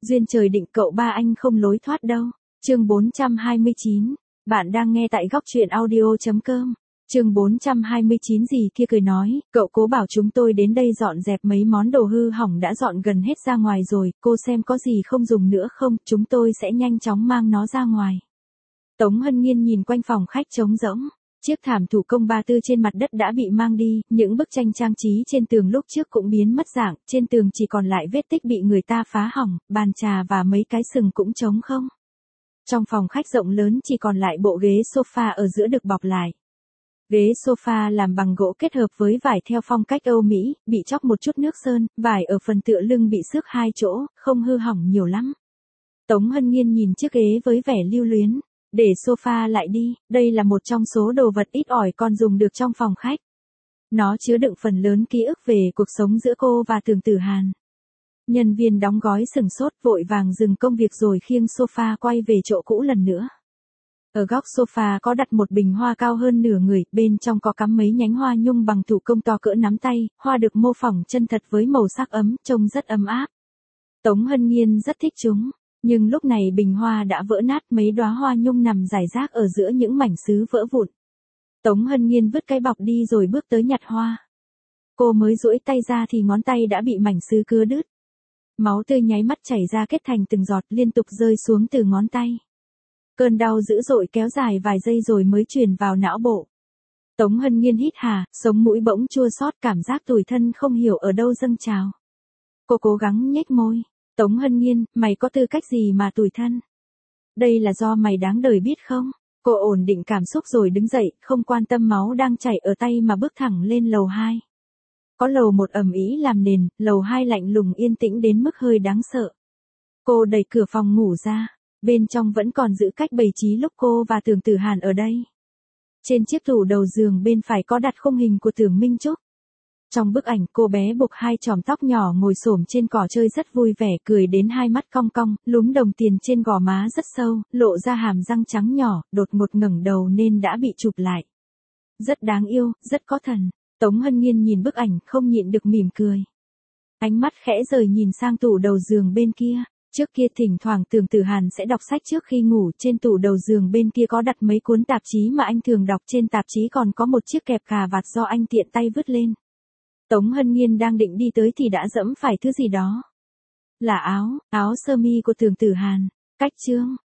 Duyên trời định cậu ba anh không lối thoát đâu. Chương 429. Bạn đang nghe tại góc truyện audio.com. Chương 429 gì kia cười nói, cậu cố bảo chúng tôi đến đây dọn dẹp mấy món đồ hư hỏng đã dọn gần hết ra ngoài rồi, cô xem có gì không dùng nữa không, chúng tôi sẽ nhanh chóng mang nó ra ngoài. Tống Hân Nhiên nhìn quanh phòng khách trống rỗng. Chiếc thảm thủ công ba tư trên mặt đất đã bị mang đi, những bức tranh trang trí trên tường lúc trước cũng biến mất dạng, trên tường chỉ còn lại vết tích bị người ta phá hỏng, bàn trà và mấy cái sừng cũng trống không. Trong phòng khách rộng lớn chỉ còn lại bộ ghế sofa ở giữa được bọc lại. Ghế sofa làm bằng gỗ kết hợp với vải theo phong cách Âu Mỹ, bị chóc một chút nước sơn, vải ở phần tựa lưng bị xước hai chỗ, không hư hỏng nhiều lắm. Tống Hân Nhiên nhìn chiếc ghế với vẻ lưu luyến. Để sofa lại đi, đây là một trong số đồ vật ít ỏi còn dùng được trong phòng khách. Nó chứa đựng phần lớn ký ức về cuộc sống giữa cô và Tưởng Tử Hàn. Nhân viên đóng gói sửng sốt vội vàng dừng công việc rồi khiêng sofa quay về chỗ cũ lần nữa. Ở góc sofa có đặt một bình hoa cao hơn nửa người, bên trong có cắm mấy nhánh hoa nhung bằng thủ công to cỡ nắm tay, hoa được mô phỏng chân thật với màu sắc ấm, trông rất ấm áp. Tống Hân Nhiên rất thích chúng. Nhưng lúc này bình hoa đã vỡ nát, mấy đóa hoa nhung nằm rải rác ở giữa những mảnh sứ vỡ vụn. Tống Hân Nhiên vứt cái bọc đi rồi bước tới nhặt hoa. Cô mới duỗi tay ra thì ngón tay đã bị mảnh sứ cưa đứt. Máu tươi nháy mắt chảy ra kết thành từng giọt liên tục rơi xuống từ ngón tay. Cơn đau dữ dội kéo dài vài giây rồi mới truyền vào não bộ. Tống Hân Nhiên hít hà, sống mũi bỗng chua xót, cảm giác tủi thân không hiểu ở đâu dâng trào. Cô cố gắng nhếch môi. Tống Hân Nhiên, mày có tư cách gì mà tủi thân? Đây là do mày đáng đời biết không? Cô ổn định cảm xúc rồi đứng dậy, không quan tâm máu đang chảy ở tay mà bước thẳng lên lầu 2. Có lầu 1 ầm ĩ làm nền, lầu 2 lạnh lùng yên tĩnh đến mức hơi đáng sợ. Cô đẩy cửa phòng ngủ ra, bên trong vẫn còn giữ cách bày trí lúc cô và Tưởng Tử Hàn ở đây. Trên chiếc tủ đầu giường bên phải có đặt khung hình của Tưởng Minh Trúc. Trong bức ảnh cô bé buộc hai chòm tóc nhỏ ngồi xổm trên cỏ chơi rất vui vẻ, cười đến hai mắt cong cong, lúm đồng tiền trên gò má rất sâu, lộ ra hàm răng trắng nhỏ, đột ngột ngẩng đầu nên đã bị chụp lại. Rất đáng yêu, rất có thần. Tống Hân Nhiên nhìn bức ảnh không nhịn được mỉm cười. Ánh mắt khẽ rời nhìn sang tủ đầu giường bên kia. Trước kia thỉnh thoảng Tưởng Tử Hàn sẽ đọc sách trước khi ngủ, trên tủ đầu giường bên kia có đặt mấy cuốn tạp chí mà anh thường đọc, trên tạp chí còn có một chiếc kẹp cà vạt do anh tiện tay vứt lên. Tống Hân Nhiên đang định đi tới thì đã dẫm phải thứ gì đó. Là áo sơ mi của Tưởng Tử Hàn. Cách chương.